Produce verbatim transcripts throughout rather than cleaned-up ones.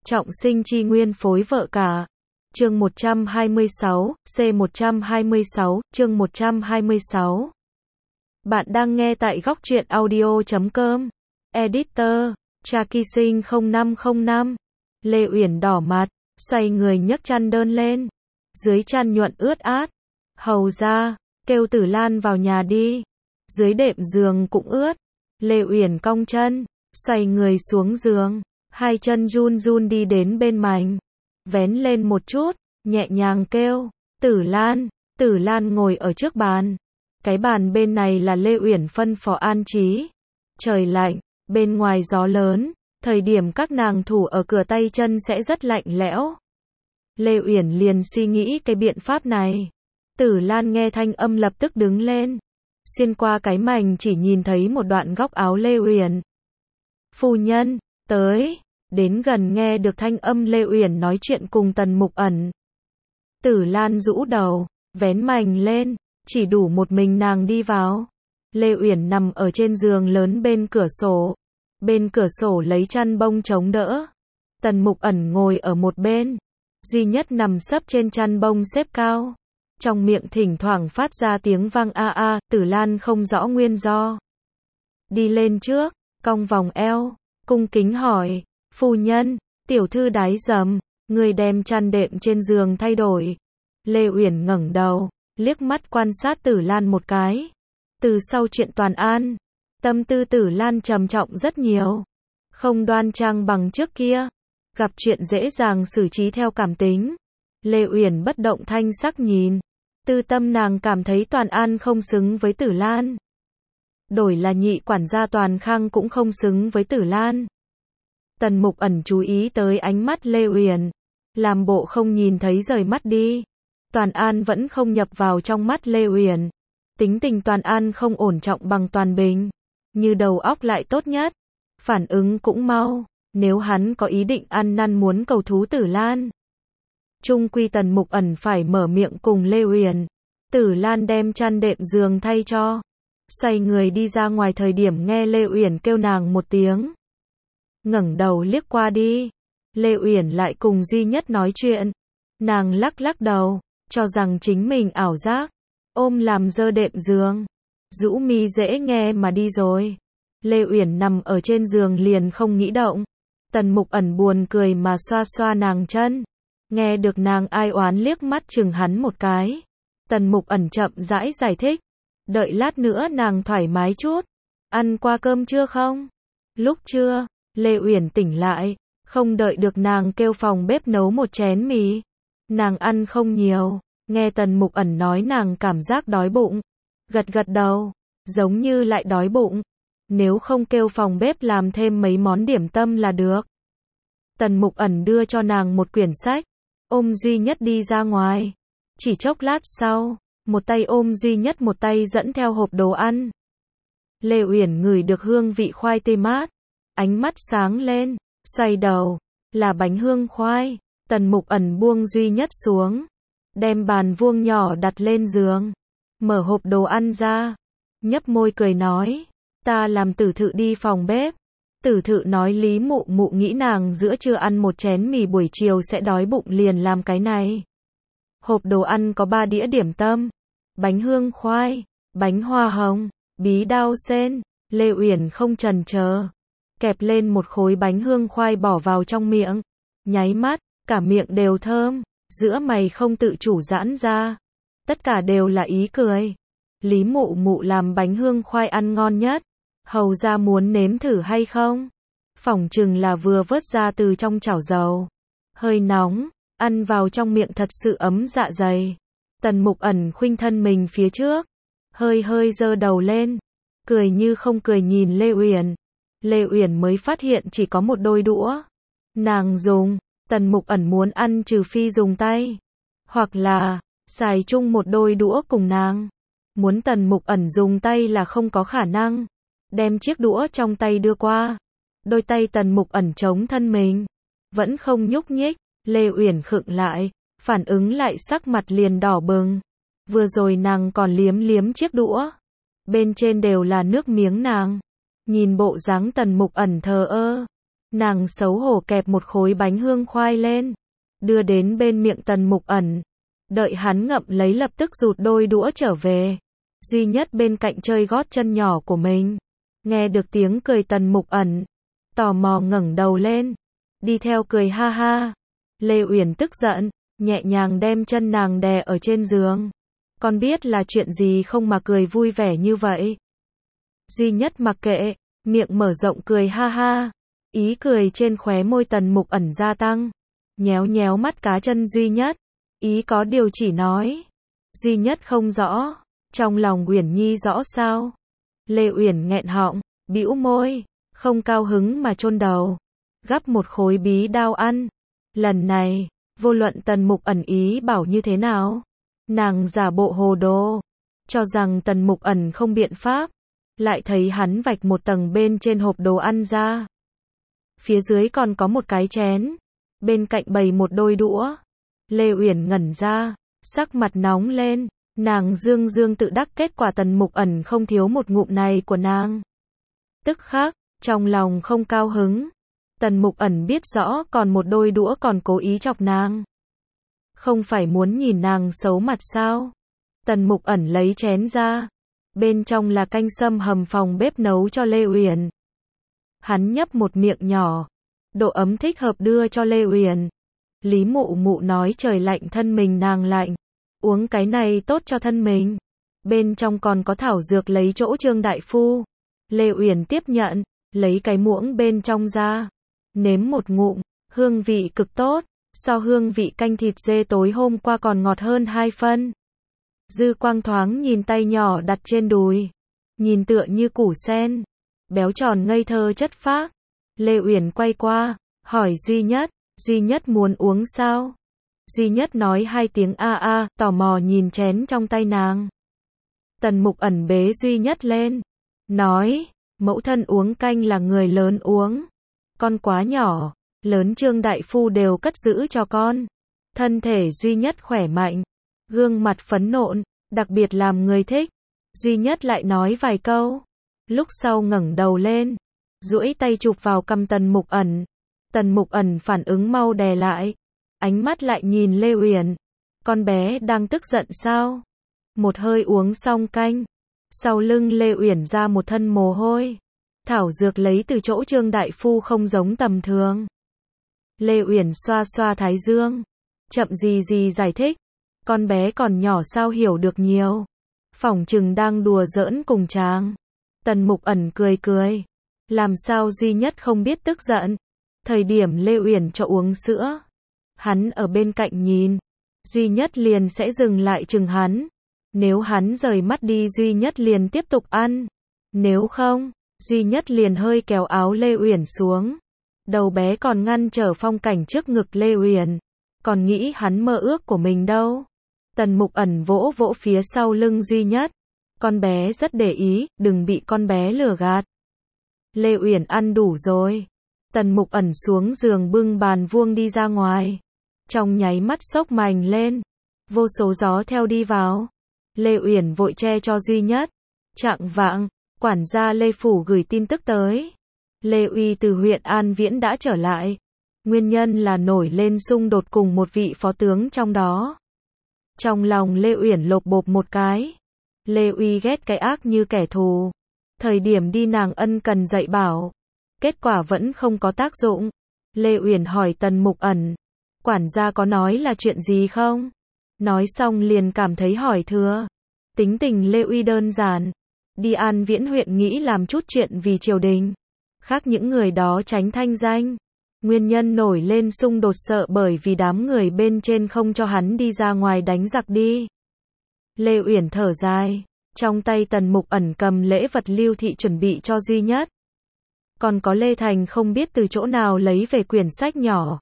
Trọng sinh chi nguyên phối vợ cả. Chương một trăm hai mươi sáu, C một trăm hai mươi sáu, chương một trăm hai mươi sáu. Bạn đang nghe tại góc truyện audio chấm com. Editor, Traki Sinh không năm không năm. Lê Uyển đỏ mặt, xoay người nhấc chăn đơn lên. Dưới chăn nhuận ướt át. Hầu ra, kêu Tử Lan vào nhà đi. Dưới đệm giường cũng ướt. Lê Uyển cong chân, xoay người xuống giường. Hai chân run run đi đến bên mành. Vén lên một chút, nhẹ nhàng kêu. Tử Lan. Tử Lan ngồi ở trước bàn. Cái bàn bên này là Lê Uyển phân phó an trí. Trời lạnh, bên ngoài gió lớn. Thời điểm các nàng thủ ở cửa tay chân sẽ rất lạnh lẽo. Lê Uyển liền suy nghĩ cái biện pháp này. Tử Lan nghe thanh âm lập tức đứng lên. Xuyên qua cái mành chỉ nhìn thấy một đoạn góc áo Lê Uyển. Phu nhân, tới. Đến gần nghe được thanh âm Lê Uyển nói chuyện cùng Tần Mục Ẩn. Tử Lan rũ đầu, vén mành lên, chỉ đủ một mình nàng đi vào. Lê Uyển nằm ở trên giường lớn bên cửa sổ. Bên cửa sổ lấy chăn bông chống đỡ. Tần Mục Ẩn ngồi ở một bên. Duy Nhất nằm sấp trên chăn bông xếp cao. Trong miệng thỉnh thoảng phát ra tiếng vang a a, Tử Lan không rõ nguyên do. Đi lên trước, cong vòng eo, cung kính hỏi. Phu nhân, tiểu thư đái dầm, người đem chăn đệm trên giường thay đổi. Lê Uyển ngẩng đầu, liếc mắt quan sát Tử Lan một cái. Từ sau chuyện Toàn An, tâm tư Tử Lan trầm trọng rất nhiều. Không đoan trang bằng trước kia. Gặp chuyện dễ dàng xử trí theo cảm tính. Lê Uyển bất động thanh sắc nhìn. Tư tâm nàng cảm thấy Toàn An không xứng với Tử Lan. Đổi là nhị quản gia Toàn Khang cũng không xứng với Tử Lan. Tần Mục Ẩn chú ý tới ánh mắt Lê Uyển, làm bộ không nhìn thấy rời mắt đi. Toàn An vẫn không nhập vào trong mắt Lê Uyển. Tính tình Toàn An không ổn trọng bằng Toàn Bình, như đầu óc lại tốt nhất, phản ứng cũng mau, nếu hắn có ý định ăn năn muốn cầu thú Tử Lan. Chung quy Tần Mục Ẩn phải mở miệng cùng Lê Uyển. Tử Lan đem chăn đệm giường thay cho, xoay người đi ra ngoài thời điểm nghe Lê Uyển kêu nàng một tiếng. Ngẩng đầu liếc qua đi, Lê Uyển lại cùng Duy Nhất nói chuyện. Nàng lắc lắc đầu, cho rằng chính mình ảo giác, ôm làm dơ đệm giường, rũ mi dễ nghe mà đi rồi. Lê Uyển nằm ở trên giường liền không nghĩ động. Tần Mục Ẩn buồn cười mà xoa xoa nàng chân, nghe được nàng ai oán liếc mắt chừng hắn một cái. Tần Mục Ẩn chậm rãi giải thích, đợi lát nữa nàng thoải mái chút. Ăn qua cơm chưa không? Lúc trưa, Lê Uyển tỉnh lại, không đợi được nàng kêu phòng bếp nấu một chén mì. Nàng ăn không nhiều, nghe Tần Mục Ẩn nói nàng cảm giác đói bụng. Gật gật đầu, giống như lại đói bụng. Nếu không kêu phòng bếp làm thêm mấy món điểm tâm là được. Tần Mục Ẩn đưa cho nàng một quyển sách, ôm Duy Nhất đi ra ngoài. Chỉ chốc lát sau, một tay ôm Duy Nhất một tay dẫn theo hộp đồ ăn. Lê Uyển ngửi được hương vị khoai tây mát. Ánh mắt sáng lên, xoay đầu, là bánh hương khoai. Tần Mục Ẩn buông Duy Nhất xuống, đem bàn vuông nhỏ đặt lên giường, mở hộp đồ ăn ra, nhấp môi cười nói, ta làm Tử Thự đi phòng bếp. Tử Thự nói Lý Mụ Mụ nghĩ nàng giữa trưa ăn một chén mì buổi chiều sẽ đói bụng liền làm cái này. Hộp đồ ăn có ba đĩa điểm tâm, bánh hương khoai, bánh hoa hồng, bí đao sen. Lê Uyển không chần chờ, kẹp lên một khối bánh hương khoai bỏ vào trong miệng, nháy mắt, cả miệng đều thơm, giữa mày không tự chủ giãn ra. Tất cả đều là ý cười. Lý Mụ Mụ làm bánh hương khoai ăn ngon nhất. Hầu ra muốn nếm thử hay không? Phỏng chừng là vừa vớt ra từ trong chảo dầu. Hơi nóng, ăn vào trong miệng thật sự ấm dạ dày. Tần Mục Ẩn khuynh thân mình phía trước, hơi hơi giơ đầu lên, cười như không cười nhìn Lê Uyển. Lê Uyển mới phát hiện chỉ có một đôi đũa. Nàng dùng, Tần Mục Ẩn muốn ăn trừ phi dùng tay, hoặc là xài chung một đôi đũa cùng nàng. Muốn Tần Mục Ẩn dùng tay là không có khả năng. Đem chiếc đũa trong tay đưa qua. Đôi tay Tần Mục Ẩn chống thân mình, vẫn không nhúc nhích. Lê Uyển khựng lại, phản ứng lại sắc mặt liền đỏ bừng. Vừa rồi nàng còn liếm liếm chiếc đũa, bên trên đều là nước miếng nàng. Nhìn bộ dáng Tần Mục Ẩn thờ ơ, Nàng xấu hổ kẹp một khối bánh hương khoai lên, đưa đến bên miệng Tần Mục Ẩn. Đợi hắn ngậm lấy lập tức rụt đôi đũa trở về. Duy Nhất bên cạnh chơi gót chân nhỏ của mình. Nghe được tiếng cười Tần Mục Ẩn, tò mò ngẩng đầu lên, đi theo cười ha ha. Lê Uyển tức giận, nhẹ nhàng đem chân nàng đè ở trên giường. Con biết là chuyện gì không mà cười vui vẻ như vậy? Duy Nhất mặc kệ, miệng mở rộng cười ha ha. Ý cười trên khóe môi Tần Mục Ẩn gia tăng. Nhéo nhéo mắt cá chân Duy Nhất. Ý có điều chỉ nói. Duy Nhất không rõ. Trong lòng Uyển Nhi rõ sao? Lê Uyển nghẹn họng, bĩu môi, không cao hứng mà chôn đầu. Gắp một khối bí đao ăn. Lần này, vô luận Tần Mục Ẩn ý bảo như thế nào, nàng giả bộ hồ đồ, cho rằng Tần Mục Ẩn không biện pháp. Lại thấy hắn vạch một tầng bên trên hộp đồ ăn ra. Phía dưới còn có một cái chén, bên cạnh bày một đôi đũa. Lê Uyển ngẩn ra, sắc mặt nóng lên, nàng dương dương tự đắc kết quả Tần Mục Ẩn không thiếu một ngụm này của nàng. Tức khắc, trong lòng không cao hứng. Tần Mục Ẩn biết rõ còn một đôi đũa còn cố ý chọc nàng. Không phải muốn nhìn nàng xấu mặt sao? Tần Mục Ẩn lấy chén ra. Bên trong là canh sâm hầm phòng bếp nấu cho Lê Uyển. Hắn nhấp một miệng nhỏ. Độ ấm thích hợp đưa cho Lê Uyển. Lý Mụ Mụ nói trời lạnh thân mình nàng lạnh. Uống cái này tốt cho thân mình. Bên trong còn có thảo dược lấy chỗ Trương đại phu. Lê Uyển tiếp nhận, lấy cái muỗng bên trong ra. Nếm một ngụm, hương vị cực tốt. So hương vị canh thịt dê tối hôm qua còn ngọt hơn hai phân. Dư quang thoáng nhìn tay nhỏ đặt trên đùi. Nhìn tựa như củ sen. Béo tròn ngây thơ chất phác. Lê Uyển quay qua, hỏi Duy Nhất. Duy Nhất muốn uống sao? Duy Nhất nói hai tiếng a a, tò mò nhìn chén trong tay nàng. Tần Mục Ẩn bế Duy Nhất lên. Nói, mẫu thân uống canh là người lớn uống. Con quá nhỏ, lớn Trương đại phu đều cất giữ cho con. Thân thể Duy Nhất khỏe mạnh. Gương mặt phấn nộn, đặc biệt làm người thích. Duy Nhất lại nói vài câu. Lúc sau ngẩng đầu lên, duỗi tay chụp vào cằm Tần Mục Ẩn. Tần Mục Ẩn phản ứng mau đè lại. Ánh mắt lại nhìn Lê Uyển. Con bé đang tức giận sao? Một hơi uống xong canh. Sau lưng Lê Uyển ra một thân mồ hôi. Thảo dược lấy từ chỗ Trương đại phu không giống tầm thường. Lê Uyển xoa xoa thái dương. Chậm gì gì giải thích. Con bé còn nhỏ sao hiểu được nhiều. Phỏng chừng đang đùa giỡn cùng chàng. Tần Mục Ẩn cười cười. Làm sao Duy Nhất không biết tức giận. Thời điểm Lê Uyển cho uống sữa, hắn ở bên cạnh nhìn. Duy Nhất liền sẽ dừng lại chừng hắn. Nếu hắn rời mắt đi Duy Nhất liền tiếp tục ăn. Nếu không, Duy Nhất liền hơi kéo áo Lê Uyển xuống. Đầu bé còn ngăn trở phong cảnh trước ngực Lê Uyển. Còn nghĩ hắn mơ ước của mình đâu. Tần Mục Ẩn vỗ vỗ phía sau lưng Duy Nhất. Con bé rất để ý, đừng bị con bé lừa gạt. Lê Uyển ăn đủ rồi. Tần Mục Ẩn xuống giường bưng bàn vuông đi ra ngoài. Trong nháy mắt sốc mành lên. Vô số gió theo đi vào. Lê Uyển vội che cho Duy Nhất. Chạng vạng, quản gia Lê Phủ gửi tin tức tới. Lê Uy từ huyện An Viễn đã trở lại. Nguyên nhân là nổi lên xung đột cùng một vị phó tướng trong đó. Trong lòng Lê Uyển lộp bộp một cái. Lê Uy ghét cái ác như kẻ thù. Thời điểm đi nàng ân cần dạy bảo. Kết quả vẫn không có tác dụng. Lê Uyển hỏi Tần Mục Ẩn. Quản gia có nói là chuyện gì không? Nói xong liền cảm thấy hỏi thừa. Tính tình Lê Uy đơn giản. Đi An Viễn huyện nghĩ làm chút chuyện vì triều đình. Khác những người đó tránh thanh danh. Nguyên nhân nổi lên xung đột sợ bởi vì đám người bên trên không cho hắn đi ra ngoài đánh giặc đi. Lê Uyển thở dài. Trong tay Tần Mục Ẩn cầm lễ vật lưu thị chuẩn bị cho Duy Nhất. Còn có Lê Thành không biết từ chỗ nào lấy về quyển sách nhỏ.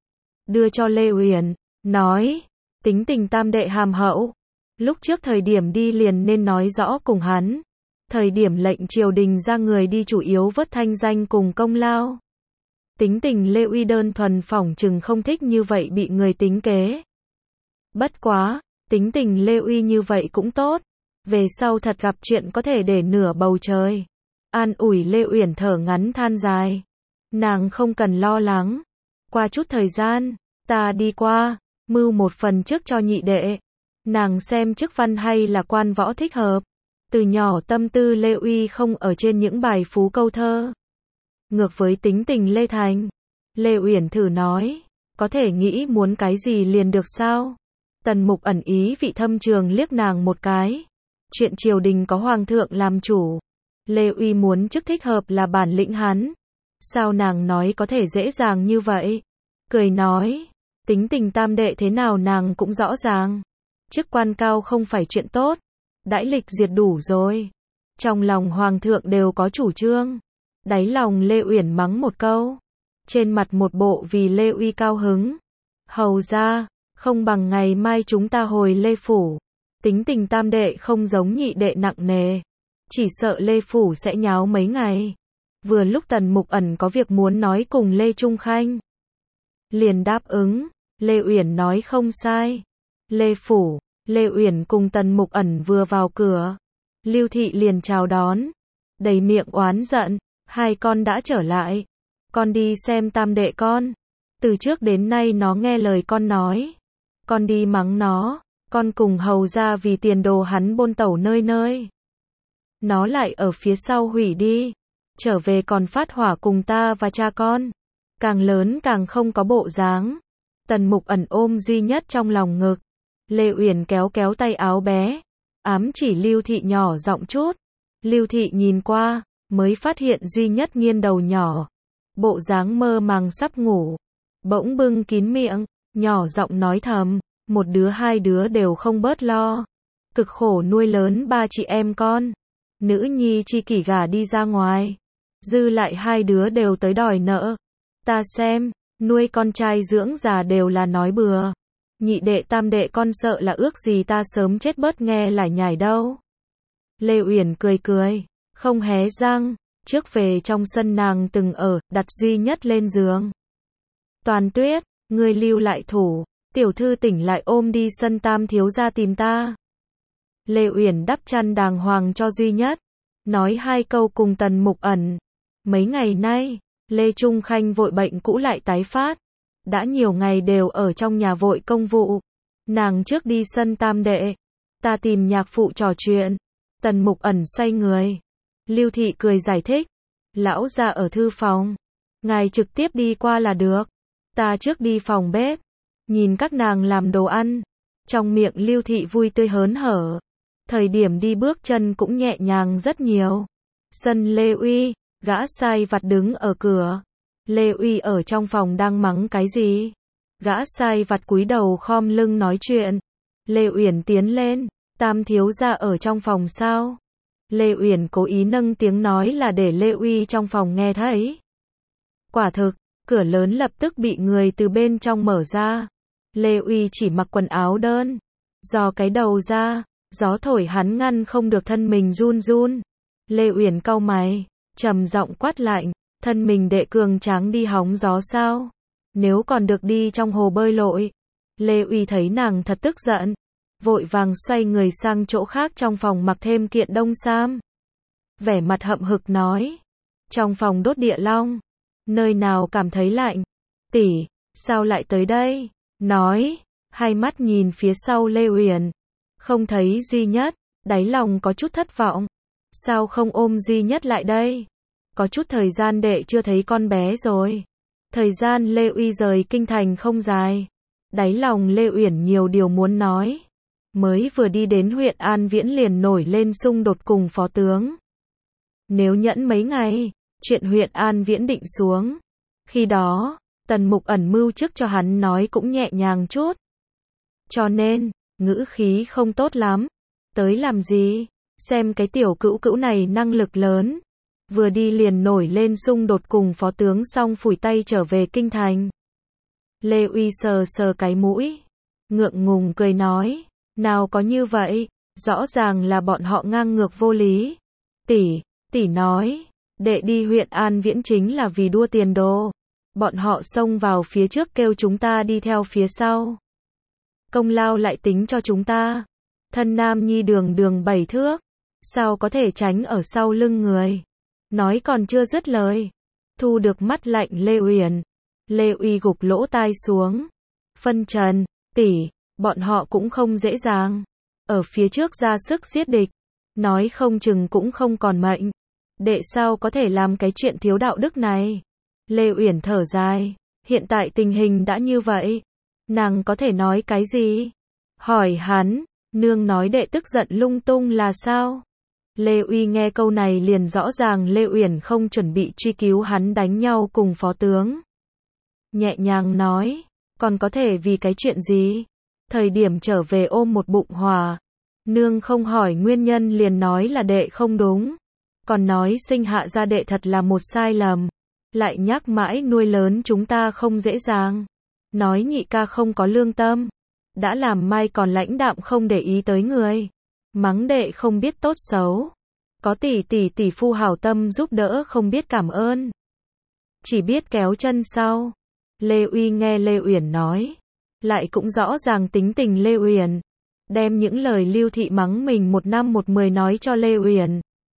Đưa cho Lê Uyển. Nói. Tính tình tam đệ hàm hậu. Lúc trước thời điểm đi liền nên nói rõ cùng hắn. Thời điểm lệnh triều đình ra người đi chủ yếu vớt thanh danh cùng công lao. Tính tình Lê Uy đơn thuần phỏng chừng không thích như vậy bị người tính kế. Bất quá, tính tình Lê Uy như vậy cũng tốt. Về sau thật gặp chuyện có thể để nửa bầu trời. An ủi Lê Uyển thở ngắn than dài. Nàng không cần lo lắng. Qua chút thời gian, ta đi qua, mưu một phần trước cho nhị đệ. Nàng xem chức văn hay là quan võ thích hợp. Từ nhỏ tâm tư Lê Uy không ở trên những bài phú câu thơ. Ngược với tính tình Lê Thành. Lê Uyển thử nói, có thể nghĩ muốn cái gì liền được sao? Tần Mục ẩn ý vị thâm trường liếc nàng một cái. Chuyện triều đình có hoàng thượng làm chủ. Lê Uy muốn chức thích hợp là bản lĩnh hắn. Sao nàng nói có thể dễ dàng như vậy? Cười nói, tính tình tam đệ thế nào nàng cũng rõ ràng. Chức quan cao không phải chuyện tốt. Đãi lịch duyệt đủ rồi. Trong lòng hoàng thượng đều có chủ trương. Đáy lòng Lê Uyển mắng một câu. Trên mặt một bộ vì Lê Uy cao hứng. Hầu ra, không bằng ngày mai chúng ta hồi Lê Phủ. Tính tình tam đệ không giống nhị đệ nặng nề. Chỉ sợ Lê Phủ sẽ nháo mấy ngày. Vừa lúc Tần Mục ẩn có việc muốn nói cùng Lê Trung Khanh. Liền đáp ứng. Lê Uyển nói không sai. Lê Phủ, Lê Uyển cùng Tần Mục ẩn vừa vào cửa. Lưu Thị liền chào đón. Đầy miệng oán giận. Hai con đã trở lại. Con đi xem tam đệ con. Từ trước đến nay nó nghe lời con nói. Con đi mắng nó. Con cùng hầu ra vì tiền đồ hắn bôn tẩu nơi nơi. Nó lại ở phía sau hủy đi. Trở về còn phát hỏa cùng ta và cha con. Càng lớn càng không có bộ dáng. Tần Mục ẩn ôm Duy Nhất trong lòng ngực. Lê Uyển kéo kéo tay áo bé. Ám chỉ Lưu Thị nhỏ giọng chút. Lưu Thị nhìn qua, mới phát hiện Duy Nhất nghiêng đầu nhỏ. Bộ dáng mơ màng sắp ngủ. Bỗng bưng kín miệng, nhỏ giọng nói thầm. Một đứa hai đứa đều không bớt lo. Cực khổ nuôi lớn ba chị em con. Nữ nhi chi kỷ gả đi ra ngoài. Dư lại hai đứa đều tới đòi nợ. Ta xem, nuôi con trai dưỡng già đều là nói bừa. Nhị đệ tam đệ con sợ là ước gì ta sớm chết bớt nghe lải nhải đâu. Lê Uyển cười cười, không hé răng. Trước về trong sân nàng từng ở, đặt Duy Nhất lên giường. Toàn Tuyết, ngươi lưu lại thủ. Tiểu thư tỉnh lại ôm đi sân tam thiếu gia tìm ta. Lê Uyển đắp chăn đàng hoàng cho Duy Nhất. Nói hai câu cùng Tần Mục ẩn. Mấy ngày nay, Lê Trung Khanh vội bệnh cũ lại tái phát. Đã nhiều ngày đều ở trong nhà vội công vụ. Nàng trước đi sân tam đệ. Ta tìm nhạc phụ trò chuyện. Tần Mục ẩn xoay người. Lưu Thị cười giải thích. Lão gia ở thư phòng. Ngài trực tiếp đi qua là được. Ta trước đi phòng bếp. Nhìn các nàng làm đồ ăn. Trong miệng Lưu Thị vui tươi hớn hở. Thời điểm đi bước chân cũng nhẹ nhàng rất nhiều. Sân Lê Uy, gã sai vặt đứng ở cửa. Lê Uy ở trong phòng đang mắng cái gì? Gã sai vặt cúi đầu khom lưng nói chuyện. Lê Uyển tiến lên, tam thiếu gia ở trong phòng sao? Lê Uyển cố ý nâng tiếng nói là để Lê Uy trong phòng nghe thấy. Quả thực, cửa lớn lập tức bị người từ bên trong mở ra. Lê Uy chỉ mặc quần áo đơn. Do cái đầu ra, gió thổi hắn ngăn không được thân mình run run. Lê Uyển cau mày, trầm giọng quát lạnh, thân mình đệ cường tráng đi hóng gió sao? Nếu còn được đi trong hồ bơi lội. Lê Uy thấy nàng thật tức giận, vội vàng xoay người sang chỗ khác trong phòng mặc thêm kiện đông sam. Vẻ mặt hậm hực nói, trong phòng đốt địa long, nơi nào cảm thấy lạnh? Tỷ, sao lại tới đây? Nói, hai mắt nhìn phía sau Lê Uyển, không thấy Duy Nhất, đáy lòng có chút thất vọng. Sao không ôm Duy Nhất lại đây? Có chút thời gian đệ chưa thấy con bé rồi. Thời gian Lê Uy rời kinh thành không dài. Đáy lòng Lê Uyển nhiều điều muốn nói. Mới vừa đi đến huyện An Viễn liền nổi lên xung đột cùng phó tướng. Nếu nhẫn mấy ngày, chuyện huyện An Viễn định xuống. Khi đó, Tần Mục ẩn mưu trước cho hắn nói cũng nhẹ nhàng chút. Cho nên, ngữ khí không tốt lắm. Tới làm gì? Xem cái tiểu cữu cữu này năng lực lớn. Vừa đi liền nổi lên xung đột cùng phó tướng xong phủi tay trở về kinh thành. Lê Uy sờ sờ cái mũi. Ngượng ngùng cười nói. Nào có như vậy, rõ ràng là bọn họ ngang ngược vô lý. Tỷ, tỷ nói, đệ đi huyện An Viễn chính là vì đua tiền đồ. Bọn họ xông vào phía trước kêu chúng ta đi theo phía sau. Công lao lại tính cho chúng ta. Thân nam nhi đường đường bảy thước. Sao có thể tránh ở sau lưng người? Nói còn chưa dứt lời. thu được mắt lạnh Lê Uyển. Lê Uy gục lỗ tai xuống. Phân trần, tỷ, bọn họ cũng không dễ dàng. Ở phía trước ra sức giết địch. Nói không chừng cũng không còn mệnh. Đệ sao có thể làm cái chuyện thiếu đạo đức này. Lê Uyển thở dài. Hiện tại tình hình đã như vậy. Nàng có thể nói cái gì? Hỏi hắn, nương nói đệ tức giận lung tung là sao? Lê Uy nghe câu này liền rõ ràng Lê Uyển không chuẩn bị truy cứu hắn đánh nhau cùng phó tướng. Nhẹ nhàng nói, còn có thể vì cái chuyện gì? Thời điểm trở về ôm một bụng hòa. Nương không hỏi nguyên nhân liền nói là đệ không đúng. Còn nói sinh hạ ra đệ thật là một sai lầm. Lại nhắc mãi nuôi lớn chúng ta không dễ dàng. Nói nhị ca không có lương tâm. Đã làm mai còn lãnh đạm không để ý tới người. Mắng đệ không biết tốt xấu. Có tỷ tỷ tỷ phu hảo tâm giúp đỡ không biết cảm ơn. Chỉ biết kéo chân sau. Lê Uy nghe Lê Uyển nói. Lại cũng rõ ràng tính tình Lê Uyển. Đem những lời Lưu Thị mắng mình một năm một mười nói cho Lê Uyển.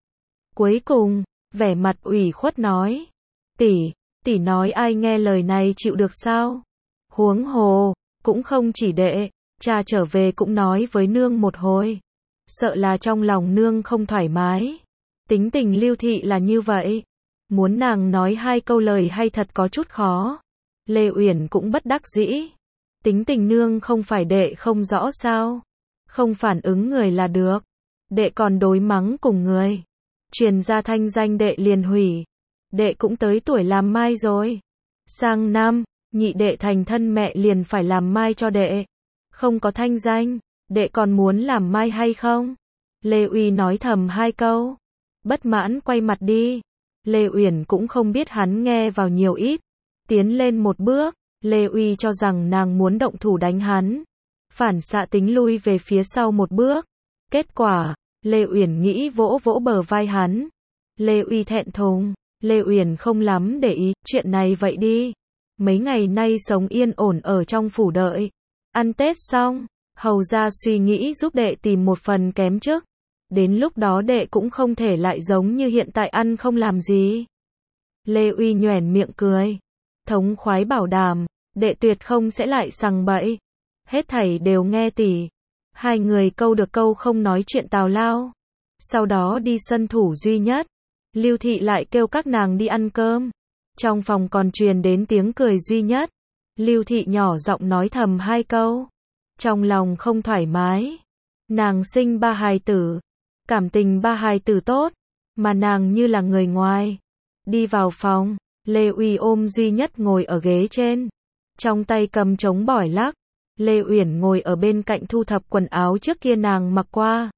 Cuối cùng, vẻ mặt ủy khuất nói. Tỷ, tỷ nói ai nghe lời này chịu được sao? Huống hồ, cũng không chỉ đệ, cha trở về cũng nói với nương một hồi. Sợ là trong lòng nương không thoải mái. Tính tình Lưu Thị là như vậy. Muốn nàng nói hai câu lời hay thật có chút khó. Lê Uyển cũng bất đắc dĩ. Tính tình nương không phải đệ không rõ sao. Không phản ứng người là được. Đệ còn đối mắng cùng người. Truyền ra thanh danh đệ liền hủy. Đệ cũng tới tuổi làm mai rồi. Sang năm, nhị đệ thành thân mẹ liền phải làm mai cho đệ. Không có thanh danh, đệ còn muốn làm mai hay không? Lê Uy nói thầm hai câu. Bất mãn quay mặt đi. Lê Uyển cũng không biết hắn nghe vào nhiều ít. Tiến lên một bước, Lê Uy cho rằng nàng muốn động thủ đánh hắn. Phản xạ tính lui về phía sau một bước. Kết quả, Lê Uyển nghĩ vỗ vỗ bờ vai hắn. Lê Uy thẹn thùng. Lê Uyển không lắm để ý, chuyện này vậy đi. Mấy ngày nay sống yên ổn ở trong phủ đợi. Ăn Tết xong, hầu ra suy nghĩ giúp đệ tìm một phần kém chức. Đến lúc đó đệ cũng không thể lại giống như hiện tại ăn không làm gì. Lê Uy nhoẻn miệng cười. Thống khoái bảo đảm, đệ tuyệt không sẽ lại sằng bậy. Hết thảy đều nghe tỷ. Hai người câu được câu không nói chuyện tào lao. Sau đó đi sân thủ duy nhất. Lưu Thị lại kêu các nàng đi ăn cơm. Trong phòng còn truyền đến tiếng cười duy nhất. Lưu Thị nhỏ giọng nói thầm hai câu. Trong lòng không thoải mái. Nàng sinh ba hài tử. Cảm tình ba hài tử tốt. Mà nàng như là người ngoài. Đi vào phòng. Lê Uy ôm duy nhất ngồi ở ghế trên. Trong tay cầm trống bỏi lắc. Lê Uyển ngồi ở bên cạnh thu thập quần áo trước kia nàng mặc qua.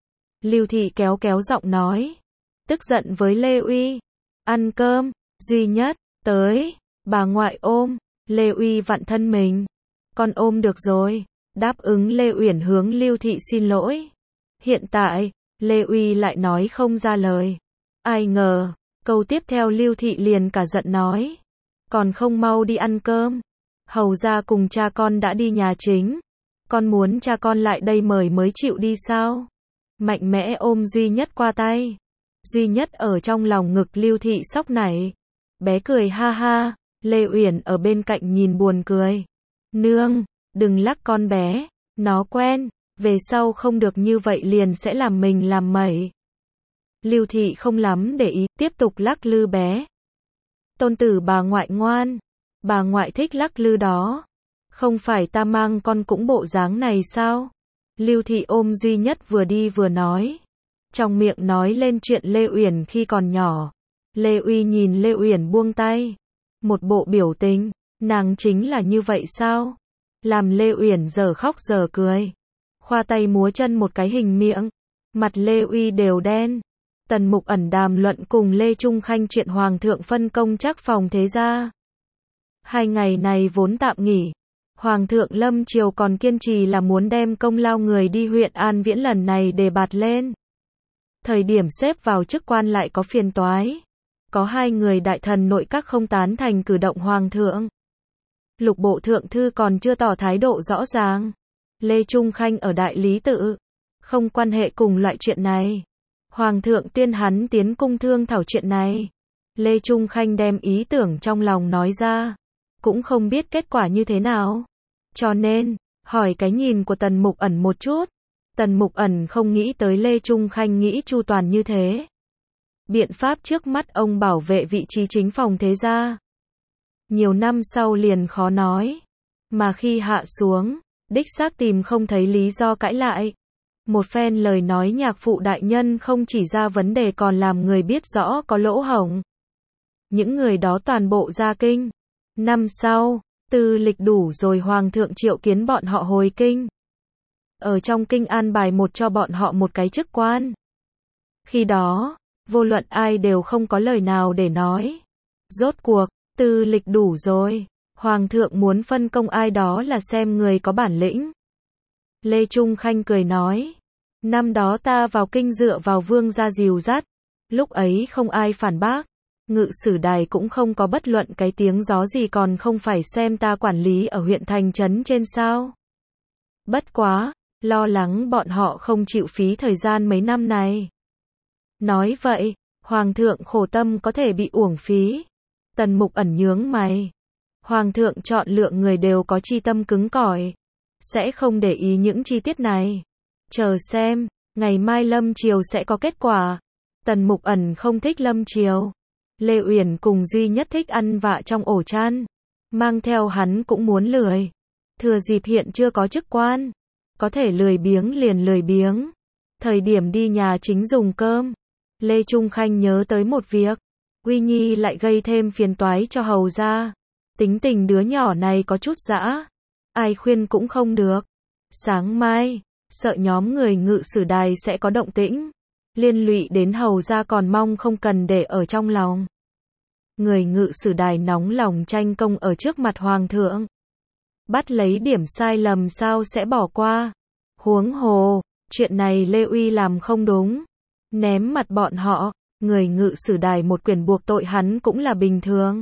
Lưu Thị kéo kéo giọng nói. Tức giận với Lê Uy. Ăn cơm, duy nhất, tới, bà ngoại ôm. Lê Uy vặn thân mình. Con ôm được rồi. Đáp ứng Lê Uyển hướng Lưu Thị xin lỗi. Hiện tại, Lê Uy lại nói không ra lời. Ai ngờ, câu tiếp theo Lưu Thị liền cả giận nói. Còn không mau đi ăn cơm. Hầu ra cùng cha con đã đi nhà chính. Con muốn cha con lại đây mời mới chịu đi sao? Mạnh mẽ ôm duy nhất qua tay. Duy nhất ở trong lòng ngực Lưu Thị sốc nảy. Bé cười ha ha. Lê Uyển ở bên cạnh nhìn buồn cười. Nương, đừng lắc con bé. Nó quen. Về sau không được như vậy liền sẽ làm mình làm mẩy. Lưu Thị không lắm để ý. Tiếp tục lắc lư bé. Tôn tử bà ngoại ngoan. Bà ngoại thích lắc lư đó. Không phải ta mang con cũng bộ dáng này sao? Lưu Thị ôm duy nhất vừa đi vừa nói. Trong miệng nói lên chuyện Lê Uyển khi còn nhỏ. Lê Uy nhìn Lê Uyển buông tay. Một bộ biểu tình. Nàng chính là như vậy sao? Làm Lê Uyển giờ khóc giờ cười. Khoa tay múa chân một cái hình miệng. Mặt Lê Uy đều đen. Tần Mục ẩn đàm luận cùng Lê Trung Khanh chuyện Hoàng thượng phân công chắc phòng thế gia. Hai ngày này vốn tạm nghỉ. Hoàng thượng lâm triều còn kiên trì là muốn đem công lao người đi huyện An Viễn lần này để bạt lên. Thời điểm xếp vào chức quan lại có phiền toái. Có hai người đại thần nội các không tán thành cử động Hoàng thượng. Lục bộ thượng thư còn chưa tỏ thái độ rõ ràng. Lê Trung Khanh ở đại lý tự. Không quan hệ cùng loại chuyện này. Hoàng thượng tuyên hắn tiến cung thương thảo chuyện này. Lê Trung Khanh đem ý tưởng trong lòng nói ra, cũng không biết kết quả như thế nào. Cho nên, hỏi cái nhìn của Tần Mục Ẩn một chút. Tần Mục Ẩn không nghĩ tới Lê Trung Khanh nghĩ chu toàn như thế. Biện pháp trước mắt ông bảo vệ vị trí chính phòng thế gia. Nhiều năm sau liền khó nói. Mà khi hạ xuống, đích xác tìm không thấy lý do cãi lại. Một phen lời nói nhạc phụ đại nhân không chỉ ra vấn đề còn làm người biết rõ có lỗ hổng. Những người đó toàn bộ ra kinh. Năm sau, tư lịch đủ rồi hoàng thượng triệu kiến bọn họ hồi kinh. Ở trong kinh an bài một cho bọn họ một cái chức quan. Khi đó, vô luận ai đều không có lời nào để nói. Rốt cuộc, tư lịch đủ rồi. Hoàng thượng muốn phân công ai đó là xem người có bản lĩnh. Lê Trung Khanh cười nói. Năm đó ta vào kinh dựa vào vương gia dìu dắt. Lúc ấy không ai phản bác. Ngự sử đài cũng không có bất luận cái tiếng gió gì còn không phải xem ta quản lý ở huyện thành trấn trên sao. Bất quá, lo lắng bọn họ không chịu phí thời gian mấy năm này. Nói vậy, Hoàng thượng khổ tâm có thể bị uổng phí. Tần Mục Ẩn nhướng mày. Hoàng thượng chọn lựa người đều có chi tâm cứng cỏi. Sẽ không để ý những chi tiết này. Chờ xem, ngày mai lâm triều sẽ có kết quả. Tần Mục Ẩn không thích lâm triều. Lê Uyển cùng duy nhất thích ăn vạ trong ổ chăn. Mang theo hắn cũng muốn lười. Thừa dịp hiện chưa có chức quan. Có thể lười biếng liền lười biếng. Thời điểm đi nhà chính dùng cơm. Lê Trung Khanh nhớ tới một việc. Uy Nhi lại gây thêm phiền toái cho hầu gia. Tính tình đứa nhỏ này có chút dã. Ai khuyên cũng không được. Sáng mai, sợ nhóm người ngự sử đài sẽ có động tĩnh. Liên lụy đến hầu gia còn mong không cần để ở trong lòng. Người ngự sử đài nóng lòng tranh công ở trước mặt hoàng thượng. Bắt lấy điểm sai lầm sao sẽ bỏ qua. Huống hồ, chuyện này Lê Uy làm không đúng. Ném mặt bọn họ, người ngự sử đài một quyền buộc tội hắn cũng là bình thường.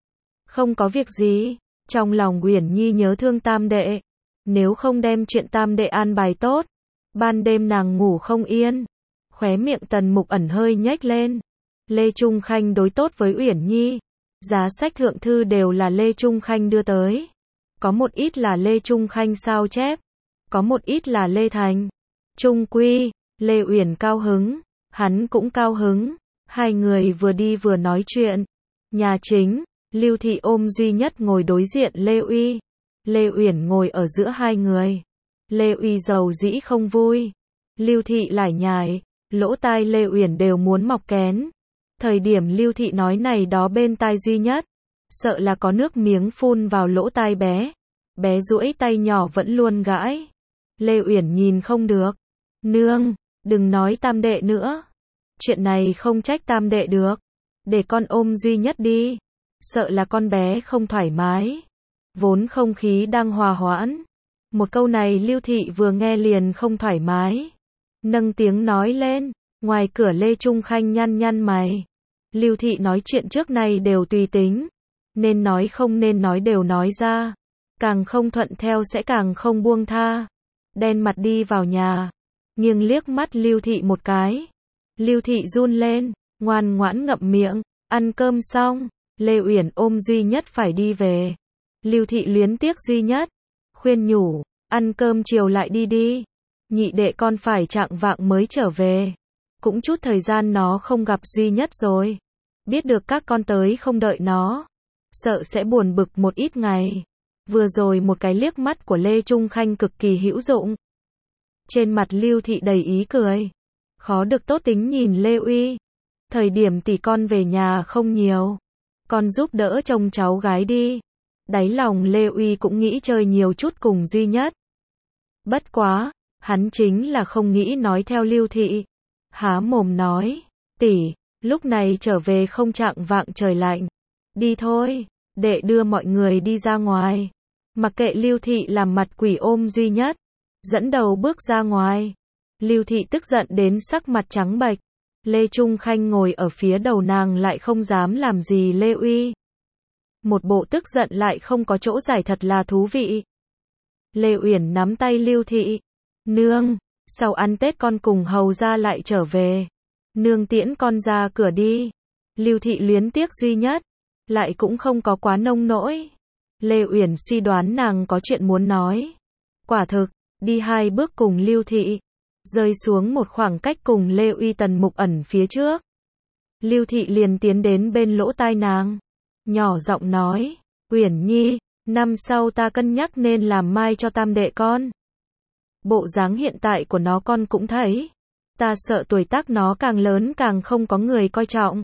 Không có việc gì, trong lòng Uyển Nhi nhớ thương tam đệ. Nếu không đem chuyện tam đệ an bài tốt, ban đêm nàng ngủ không yên. Khóe miệng Tần Mục Ẩn hơi nhếch lên. Lê Trung Khanh đối tốt với Uyển Nhi. Giá sách thượng thư đều là Lê Trung Khanh đưa tới. Có một ít là Lê Trung Khanh sao chép. Có một ít là Lê Thành. Trung quy, Lê Uyển cao hứng. Hắn cũng cao hứng. Hai người vừa đi vừa nói chuyện. Nhà chính, Lưu Thị ôm duy nhất ngồi đối diện Lê Uy. Lê Uyển ngồi ở giữa hai người. Lê Uy giàu dĩ không vui. Lưu Thị lải nhải. Lỗ tai Lê Uyển đều muốn mọc kén. Thời điểm Lưu Thị nói này đó bên tai duy nhất. Sợ là có nước miếng phun vào lỗ tai bé. Bé duỗi tay nhỏ vẫn luôn gãi. Lê Uyển nhìn không được. Nương, đừng nói tam đệ nữa. Chuyện này không trách tam đệ được. Để con ôm duy nhất đi. Sợ là con bé không thoải mái. Vốn không khí đang hòa hoãn. Một câu này Lưu Thị vừa nghe liền không thoải mái. Nâng tiếng nói lên. Ngoài cửa Lê Trung Khanh nhăn nhăn mày. Lưu Thị nói chuyện trước này đều tùy tính. Nên nói không nên nói đều nói ra. Càng không thuận theo sẽ càng không buông tha. Đen mặt đi vào nhà. Nghiêng liếc mắt Lưu Thị một cái. Lưu Thị run lên. Ngoan ngoãn ngậm miệng. Ăn cơm xong. Lê Uyển ôm duy nhất phải đi về. Lưu Thị luyến tiếc duy nhất. Khuyên nhủ. Ăn cơm chiều lại đi đi. Nhị đệ con phải trạng vạng mới trở về. Cũng chút thời gian nó không gặp duy nhất rồi. Biết được các con tới không đợi nó. Sợ sẽ buồn bực một ít ngày. Vừa rồi một cái liếc mắt của Lê Trung Khanh cực kỳ hữu dụng. Trên mặt Lưu Thị đầy ý cười. Khó được tốt tính nhìn Lê Uy. Thời điểm tỷ con về nhà không nhiều. Con giúp đỡ trông cháu gái đi. Đáy lòng Lê Uy cũng nghĩ chơi nhiều chút cùng duy nhất. Bất quá, hắn chính là không nghĩ nói theo Lưu Thị. Há mồm nói, tỷ, lúc này trở về không trạng vạng trời lạnh. Đi thôi, đệ đưa mọi người đi ra ngoài. Mặc kệ Lưu Thị làm mặt quỷ ôm duy nhất. Dẫn đầu bước ra ngoài. Lưu Thị tức giận đến sắc mặt trắng bệch. Lê Trung Khanh ngồi ở phía đầu nàng lại không dám làm gì Lê Uy. Một bộ tức giận lại không có chỗ giải thật là thú vị. Lê Uyển nắm tay Lưu Thị. Nương, sau ăn Tết con cùng hầu ra lại trở về. Nương tiễn con ra cửa đi. Lưu Thị luyến tiếc duy nhất, lại cũng không có quá nông nỗi. Lê Uyển suy đoán nàng có chuyện muốn nói. Quả thực, đi hai bước cùng Lưu Thị, rơi xuống một khoảng cách cùng Lê Uy Tần Mục ẩn phía trước. Lưu Thị liền tiến đến bên lỗ tai nàng, nhỏ giọng nói, Uyển Nhi, năm sau ta cân nhắc nên làm mai cho tam đệ con. Bộ dáng hiện tại của nó con cũng thấy, ta sợ tuổi tác nó càng lớn càng không có người coi trọng.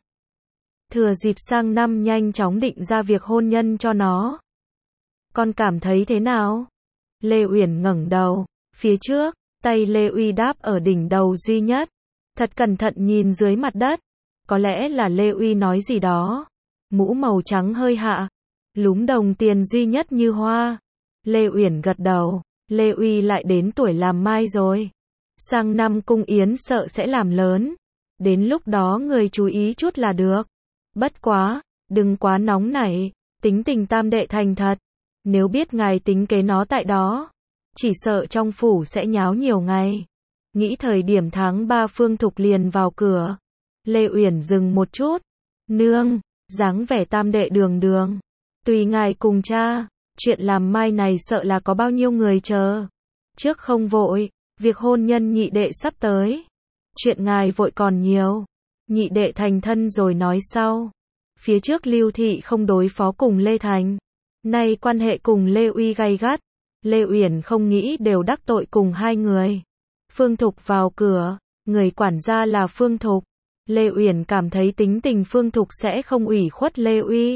Thừa dịp sang năm nhanh chóng định ra việc hôn nhân cho nó. Con cảm thấy thế nào? Lê Uyển ngẩng đầu, phía trước, tay Lê Uy đáp ở đỉnh đầu duy nhất, thật cẩn thận nhìn dưới mặt đất. Có lẽ là Lê Uy nói gì đó. Mũ màu trắng hơi hạ, lúm đồng tiền duy nhất như hoa. Lê Uyển gật đầu, Lê Uy lại đến tuổi làm mai rồi. Sang năm cung yến sợ sẽ làm lớn. Đến lúc đó người chú ý chút là được. Bất quá, đừng quá nóng nảy, tính tình tam đệ thành thật. Nếu biết ngài tính kế nó tại đó, chỉ sợ trong phủ sẽ nháo nhiều ngày. Nghĩ thời điểm tháng ba Phương Thục liền vào cửa. Lê Uyển dừng một chút. Nương, dáng vẻ tam đệ đường đường. Tùy ngài cùng cha, chuyện làm mai này sợ là có bao nhiêu người chờ. Trước không vội, việc hôn nhân nhị đệ sắp tới. Chuyện ngài vội còn nhiều. Nhị đệ thành thân rồi nói sau. Phía trước Lưu Thị không đối phó cùng Lê Thành. Nay quan hệ cùng Lê Uy gay gắt. Lê Uyển không nghĩ đều đắc tội cùng hai người. Phương Thục vào cửa, người quản gia là Phương Thục. Lê Uyển cảm thấy tính tình Phương Thục sẽ không ủy khuất Lê Uy.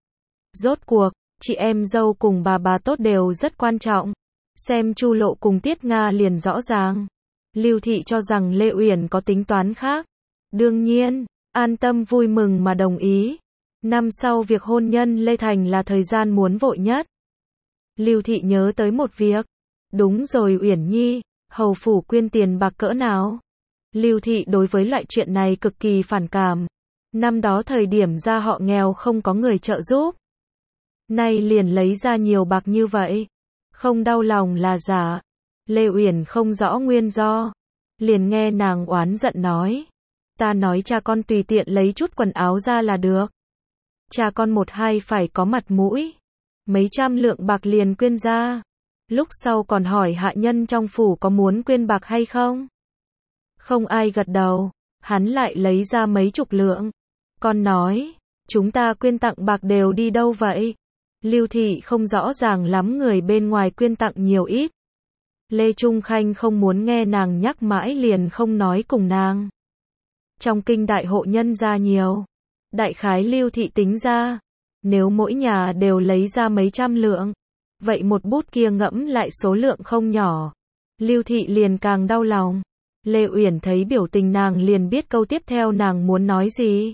Rốt cuộc, chị em dâu cùng bà bà tốt đều rất quan trọng. Xem Chu Lộ cùng Tiết Nga liền rõ ràng. Lưu Thị cho rằng Lê Uyển có tính toán khác. Đương nhiên, an tâm vui mừng mà đồng ý. Năm sau việc hôn nhân Lê Thành là thời gian muốn vội nhất. Lưu Thị nhớ tới một việc. Đúng rồi Uyển Nhi, hầu phủ quyên tiền bạc cỡ nào? Lưu Thị đối với loại chuyện này cực kỳ phản cảm. Năm đó thời điểm gia họ nghèo không có người trợ giúp. Nay liền lấy ra nhiều bạc như vậy. Không đau lòng là giả. Lê Uyển không rõ nguyên do. Liền nghe nàng oán giận nói. Ta nói cha con tùy tiện lấy chút quần áo ra là được. Cha con một hai phải có mặt mũi. Mấy trăm lượng bạc liền quyên ra. Lúc sau còn hỏi hạ nhân trong phủ có muốn quyên bạc hay không. Không ai gật đầu. Hắn lại lấy ra mấy chục lượng. Con nói, chúng ta quyên tặng bạc đều đi đâu vậy? Lưu Thị không rõ ràng lắm người bên ngoài quyên tặng nhiều ít. Lê Trung Khanh không muốn nghe nàng nhắc mãi liền không nói cùng nàng. Trong kinh đại hộ nhân gia nhiều. Đại khái Lưu Thị tính ra, nếu mỗi nhà đều lấy ra mấy trăm lượng, vậy một bút kia ngẫm lại số lượng không nhỏ. Lưu Thị liền càng đau lòng. Lê Uyển thấy biểu tình nàng liền biết câu tiếp theo nàng muốn nói gì.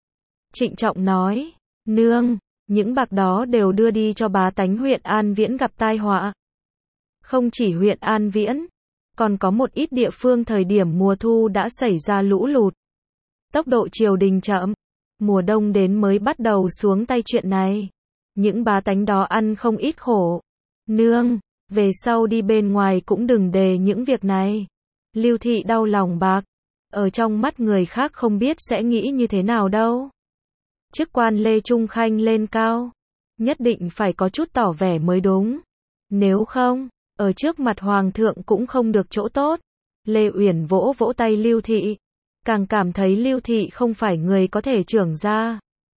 Trịnh trọng nói, nương, những bạc đó đều đưa đi cho bá tánh huyện An Viễn gặp tai họa. Không chỉ huyện An Viễn, còn có một ít địa phương thời điểm mùa thu đã xảy ra lũ lụt. Tốc độ triều đình chậm, mùa đông đến mới bắt đầu xuống tay chuyện này. Những bá tánh đó ăn không ít khổ. Nương, về sau đi bên ngoài cũng đừng đề những việc này. Lưu Thị đau lòng bạc, ở trong mắt người khác không biết sẽ nghĩ như thế nào đâu. Chức quan Lê Trung Khanh lên cao, nhất định phải có chút tỏ vẻ mới đúng. Nếu không, ở trước mặt hoàng thượng cũng không được chỗ tốt. Lê Uyển vỗ vỗ tay Lưu Thị, càng cảm thấy Lưu Thị không phải người có thể trưởng ra.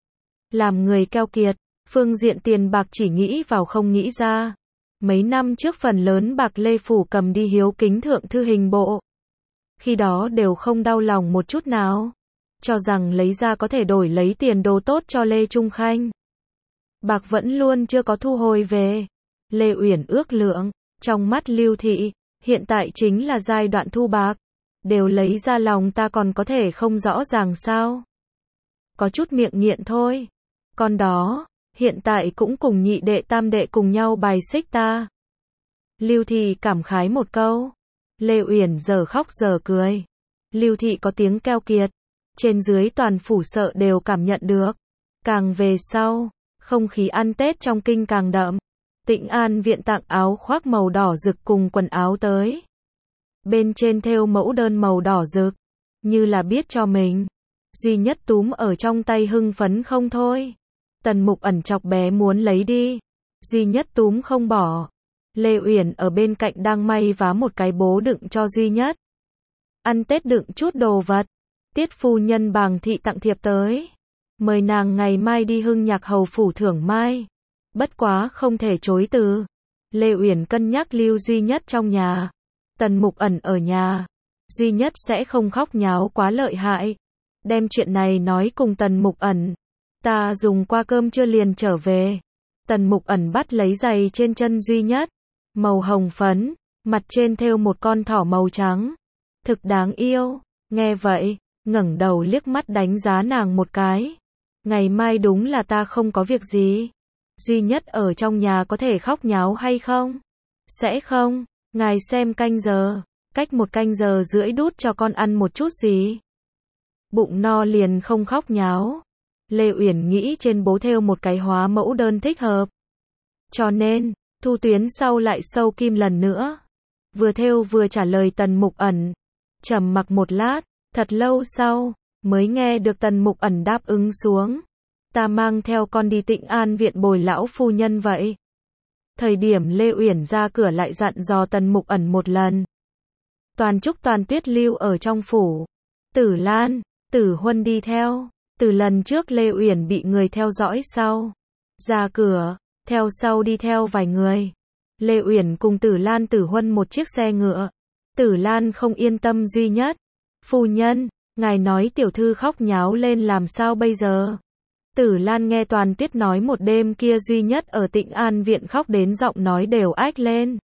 Làm người keo kiệt, phương diện tiền bạc chỉ nghĩ vào không nghĩ ra. Mấy năm trước phần lớn bạc Lê Phủ cầm đi hiếu kính thượng thư hình bộ. Khi đó đều không đau lòng một chút nào. Cho rằng lấy ra có thể đổi lấy tiền đồ tốt cho Lê Trung Khanh. Bạc vẫn luôn chưa có thu hồi về. Lê Uyển ước lượng, trong mắt Lưu Thị, hiện tại chính là giai đoạn thu bạc. Đều lấy ra lòng ta còn có thể không rõ ràng sao. Có chút miệng nghiện thôi. Con đó, hiện tại cũng cùng nhị đệ tam đệ cùng nhau bài xích ta. Lưu Thị cảm khái một câu. Lê Uyển giờ khóc giờ cười. Lưu Thị có tiếng keo kiệt. Trên dưới toàn phủ sợ đều cảm nhận được. Càng về sau, không khí ăn Tết trong kinh càng đậm. Tịnh An viện tặng áo khoác màu đỏ rực cùng quần áo tới. Bên trên thêu mẫu đơn màu đỏ rực, như là biết cho mình. Duy Nhất túm ở trong tay hưng phấn không thôi. Tần Mục Ẩn chọc bé muốn lấy đi. Duy Nhất túm không bỏ. Lê Uyển ở bên cạnh đang may vá một cái bố đựng cho Duy Nhất. Ăn Tết đựng chút đồ vật. Tiết phu nhân Bàng thị tặng thiệp tới. Mời nàng ngày mai đi Hưng Nhạc hầu phủ thưởng mai. Bất quá không thể chối từ. Lê Uyển cân nhắc lưu Duy Nhất trong nhà. Tần Mục Ẩn ở nhà. Duy Nhất sẽ không khóc nháo quá lợi hại. Đem chuyện này nói cùng Tần Mục Ẩn. Ta dùng qua cơm trưa liền trở về. Tần Mục Ẩn bắt lấy giày trên chân Duy Nhất. Màu hồng phấn. Mặt trên thêu một con thỏ màu trắng. Thực đáng yêu. Nghe vậy, ngẩng đầu liếc mắt đánh giá nàng một cái. Ngày mai đúng là ta không có việc gì. Duy Nhất ở trong nhà có thể khóc nháo hay không? Sẽ không. Ngài xem canh giờ. Cách một canh giờ rưỡi đút cho con ăn một chút gì. Bụng no liền không khóc nháo. Lê Uyển nghĩ trên bố thêu một cái hóa mẫu đơn thích hợp. Cho nên, thu tuyến sau lại sâu kim lần nữa. Vừa thêu vừa trả lời Tần Mục Ẩn. Trầm mặc một lát, thật lâu sau, mới nghe được Tần Mục Ẩn đáp ứng xuống. Ta mang theo con đi Tịnh An viện bồi lão phu nhân vậy. Thời điểm Lê Uyển ra cửa lại dặn dò Tần Mục Ẩn một lần. Toàn Trúc Toàn Tuyết lưu ở trong phủ. Tử Lan, Tử Huân đi theo. Từ lần trước Lê Uyển bị người theo dõi sau. Ra cửa, theo sau đi theo vài người. Lê Uyển cùng Tử Lan Tử Huân một chiếc xe ngựa. Tử Lan không yên tâm Duy Nhất. Phu nhân, ngài nói tiểu thư khóc nháo lên làm sao bây giờ? Tử Lan nghe Toàn Tuyết nói một đêm kia Duy Nhất ở Tịnh An viện khóc đến giọng nói đều ách lên.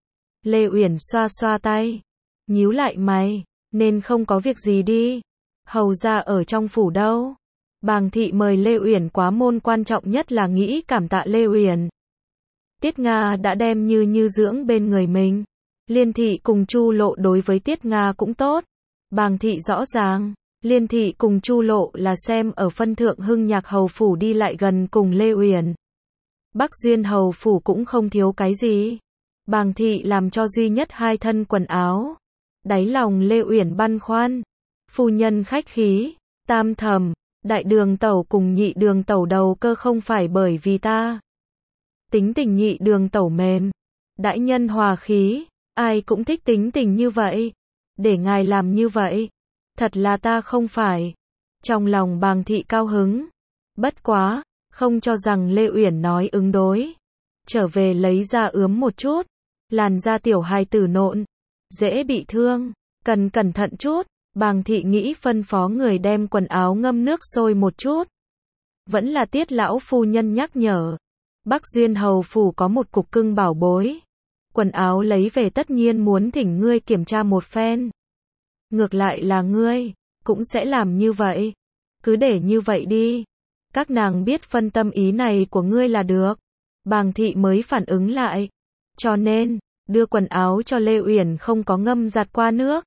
Lê Uyển xoa xoa tay. Nhíu lại mày, nên không có việc gì đi. Hầu ra ở trong phủ đâu. Bàng thị mời Lê Uyển quá môn quan trọng nhất là nghĩ cảm tạ Lê Uyển. Tiết Nga đã đem Như Như dưỡng bên người mình. Liên thị cùng Chu Lộ đối với Tiết Nga cũng tốt. Bàng thị rõ ràng, Liên thị cùng Chu Lộ là xem ở phân thượng Hưng Nhạc hầu phủ đi lại gần cùng Lê Uyển. Bắc Duyên hầu phủ cũng không thiếu cái gì. Bàng thị làm cho Duy Nhất hai thân quần áo. Đáy lòng Lê Uyển băn khoăn. Phu nhân khách khí, tam thầm, đại đường tẩu cùng nhị đường tẩu đầu cơ không phải bởi vì ta. Tính tình nhị đường tẩu mềm, đại nhân hòa khí, ai cũng thích tính tình như vậy. Để ngài làm như vậy, thật là ta không phải. Trong lòng Bàng thị cao hứng. Bất quá, không cho rằng Lê Uyển nói ứng đối. Trở về lấy ra ướm một chút. Làn da tiểu hài tử nộn, dễ bị thương, cần cẩn thận chút. Bàng thị nghĩ phân phó người đem quần áo ngâm nước sôi một chút. Vẫn là Tiết lão phu nhân nhắc nhở. Bắc Duyên hầu phủ có một cục cưng bảo bối. Quần áo lấy về tất nhiên muốn thỉnh ngươi kiểm tra một phen. Ngược lại là ngươi, cũng sẽ làm như vậy. Cứ để như vậy đi. Các nàng biết phân tâm ý này của ngươi là được. Bàng thị mới phản ứng lại. Cho nên, đưa quần áo cho Lê Uyển không có ngâm giặt qua nước.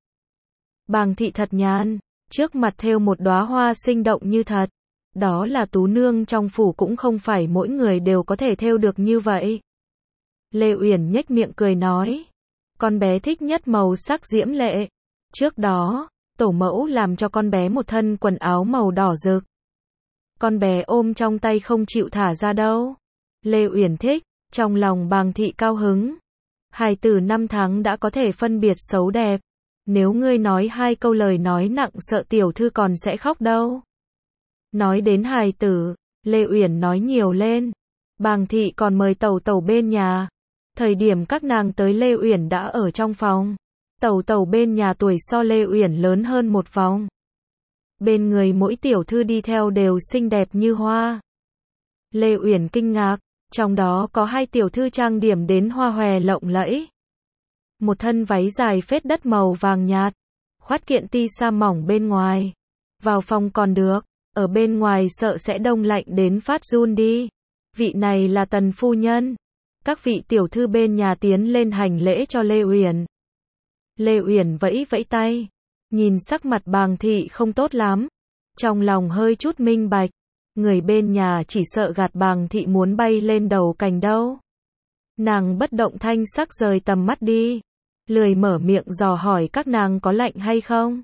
Bàng thị thật nhàn, trước mặt thêu một đóa hoa sinh động như thật. Đó là tú nương trong phủ cũng không phải mỗi người đều có thể thêu được như vậy. Lê Uyển nhếch miệng cười nói. Con bé thích nhất màu sắc diễm lệ. Trước đó, tổ mẫu làm cho con bé một thân quần áo màu đỏ rực. Con bé ôm trong tay không chịu thả ra đâu. Lê Uyển thích, trong lòng Bàng thị cao hứng. Hài tử năm tháng đã có thể phân biệt xấu đẹp. Nếu ngươi nói hai câu lời nói nặng sợ tiểu thư còn sẽ khóc đâu. Nói đến hài tử, Lê Uyển nói nhiều lên. Bàng thị còn mời tẩu tẩu bên nhà. Thời điểm các nàng tới Lê Uyển đã ở trong phòng. Tẩu tẩu bên nhà tuổi so Lê Uyển lớn hơn một vòng. Bên người mỗi tiểu thư đi theo đều xinh đẹp như hoa. Lê Uyển kinh ngạc, trong đó có hai tiểu thư trang điểm đến hoa hòe lộng lẫy. Một thân váy dài phết đất màu vàng nhạt, khoát kiện ti sa mỏng bên ngoài. Vào phòng còn được, ở bên ngoài sợ sẽ đông lạnh đến phát run đi. Vị này là Tần phu nhân. Các vị tiểu thư bên nhà tiến lên hành lễ cho Lê Uyển. Lê Uyển vẫy vẫy tay, nhìn sắc mặt Bàng thị không tốt lắm, trong lòng hơi chút minh bạch, người bên nhà chỉ sợ gạt Bàng thị muốn bay lên đầu cành đâu. Nàng bất động thanh sắc rời tầm mắt đi, lười mở miệng dò hỏi các nàng có lạnh hay không.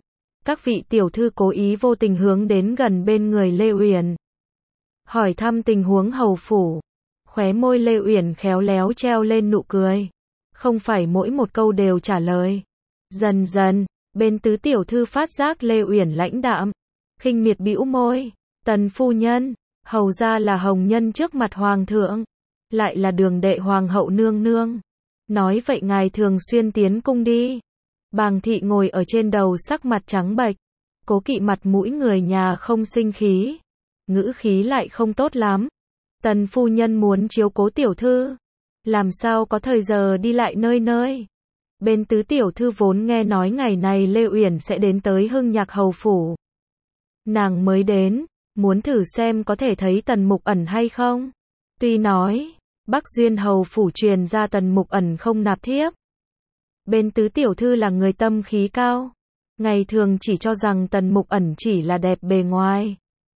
Các vị tiểu thư cố ý vô tình hướng đến gần bên người Lê Uyển, hỏi thăm tình huống hầu phủ. Khóe môi Lê Uyển khéo léo treo lên nụ cười, không phải mỗi một câu đều trả lời. Dần dần, bên tứ tiểu thư phát giác Lê Uyển lãnh đạm, khinh miệt bĩu môi. Tần phu nhân, hầu ra là hồng nhân trước mặt hoàng thượng, lại là đường đệ hoàng hậu nương nương. Nói vậy ngài thường xuyên tiến cung đi. Bàng thị ngồi ở trên đầu sắc mặt trắng bệch, cố kỵ mặt mũi người nhà không sinh khí, ngữ khí lại không tốt lắm. Tần phu nhân muốn chiếu cố tiểu thư, làm sao có thời giờ đi lại nơi nơi. Bên tứ tiểu thư vốn nghe nói ngày này Lê Uyển sẽ đến tới Hưng Nhạc hầu phủ. Nàng mới đến, muốn thử xem có thể thấy Tần Mục Ẩn hay không. Tuy nói, Bắc Duyên hầu phủ truyền ra Tần Mục Ẩn không nạp thiếp. Bên tứ tiểu thư là người tâm khí cao, ngày thường chỉ cho rằng Tần Mục Ẩn chỉ là đẹp bề ngoài,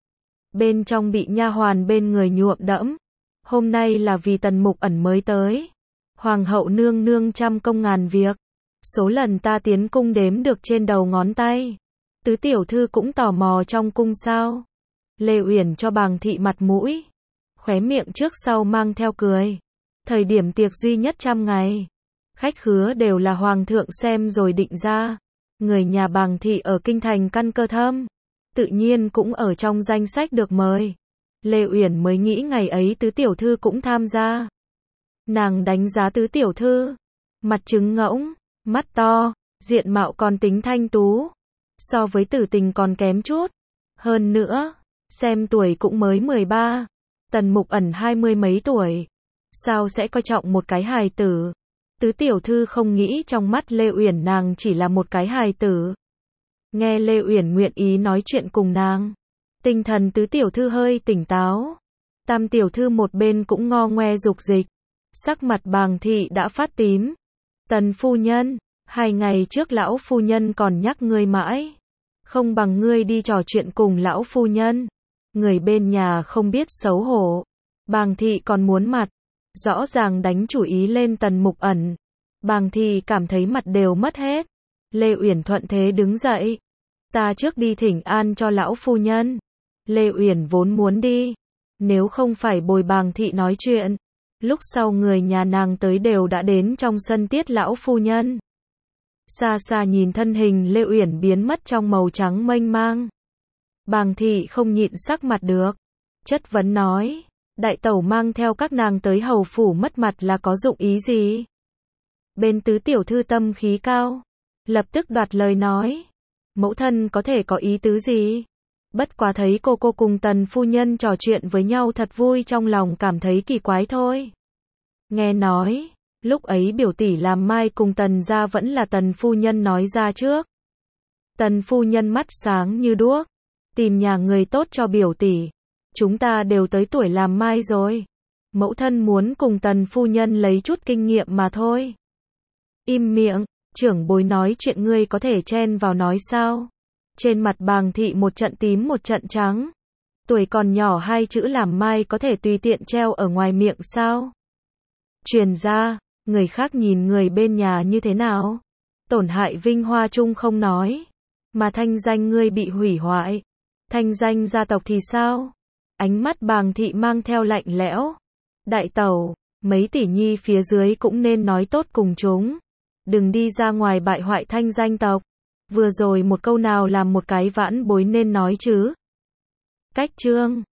bên trong bị nha hoàn bên người nhuộm đẫm. Hôm nay là vì Tần Mục Ẩn mới tới. Hoàng hậu nương nương trăm công ngàn việc, số lần ta tiến cung đếm được trên đầu ngón tay. Tứ tiểu thư cũng tò mò trong cung sao. Lê Uyển cho Bàng thị mặt mũi, khóe miệng trước sau mang theo cười. Thời điểm tiệc duy nhất trăm ngày, khách khứa đều là hoàng thượng xem rồi định ra. Người nhà Bàng thị ở kinh thành căn cơ thâm, tự nhiên cũng ở trong danh sách được mời. Lê Uyển mới nghĩ ngày ấy tứ tiểu thư cũng tham gia. Nàng đánh giá tứ tiểu thư, mặt trứng ngỗng, mắt to, diện mạo còn tính thanh tú, so với Tử Tình còn kém chút. Hơn nữa, xem tuổi cũng mới mười ba, Tần Mục Ẩn hai mươi mấy tuổi, sao sẽ coi trọng một cái hài tử. Tứ tiểu thư không nghĩ trong mắt Lê Uyển nàng chỉ là một cái hài tử. Nghe Lê Uyển nguyện ý nói chuyện cùng nàng, tinh thần tứ tiểu thư hơi tỉnh táo. Tam tiểu thư một bên cũng ngo ngoe dục dịch, sắc mặt Bàng thị đã phát tím. Tần phu nhân, hai ngày trước lão phu nhân còn nhắc ngươi mãi, không bằng ngươi đi trò chuyện cùng lão phu nhân. Người bên nhà không biết xấu hổ, Bàng thị còn muốn mặt, rõ ràng đánh chủ ý lên Tần Mục Ẩn. Bàng thị cảm thấy mặt đều mất hết. Lê Uyển thuận thế đứng dậy, ta trước đi thỉnh an cho lão phu nhân. Lê Uyển vốn muốn đi, nếu không phải bồi Bàng thị nói chuyện, lúc sau người nhà nàng tới đều đã đến trong sân tiết lão phu nhân. Xa xa nhìn thân hình Lê Uyển biến mất trong màu trắng mênh mang, Bàng thị không nhịn sắc mặt được, chất vấn nói, đại tẩu mang theo các nàng tới hầu phủ mất mặt là có dụng ý gì? Bên tứ tiểu thư tâm khí cao, lập tức đoạt lời nói, mẫu thân có thể có ý tứ gì? Bất quá thấy cô cô cùng Tần phu nhân trò chuyện với nhau thật vui, trong lòng cảm thấy kỳ quái thôi. Nghe nói, lúc ấy biểu tỷ làm mai cùng Tần gia vẫn là Tần phu nhân nói ra trước. Tần phu nhân mắt sáng như đuốc, tìm nhà người tốt cho biểu tỷ. Chúng ta đều tới tuổi làm mai rồi, mẫu thân muốn cùng Tần phu nhân lấy chút kinh nghiệm mà thôi. Im miệng, trưởng bối nói chuyện ngươi có thể chen vào nói sao? Trên mặt Bàng thị một trận tím một trận trắng. Tuổi còn nhỏ hai chữ làm mai có thể tùy tiện treo ở ngoài miệng sao? Truyền ra, người khác nhìn người bên nhà như thế nào? Tổn hại vinh hoa chung không nói, mà thanh danh ngươi bị hủy hoại. Thanh danh gia tộc thì sao? Ánh mắt Bàng thị mang theo lạnh lẽo. Đại tẩu, mấy tỷ nhi phía dưới cũng nên nói tốt cùng chúng. Đừng đi ra ngoài bại hoại thanh danh tộc. Vừa rồi một câu nào làm một cái vãn bối nên nói chứ. Cách chương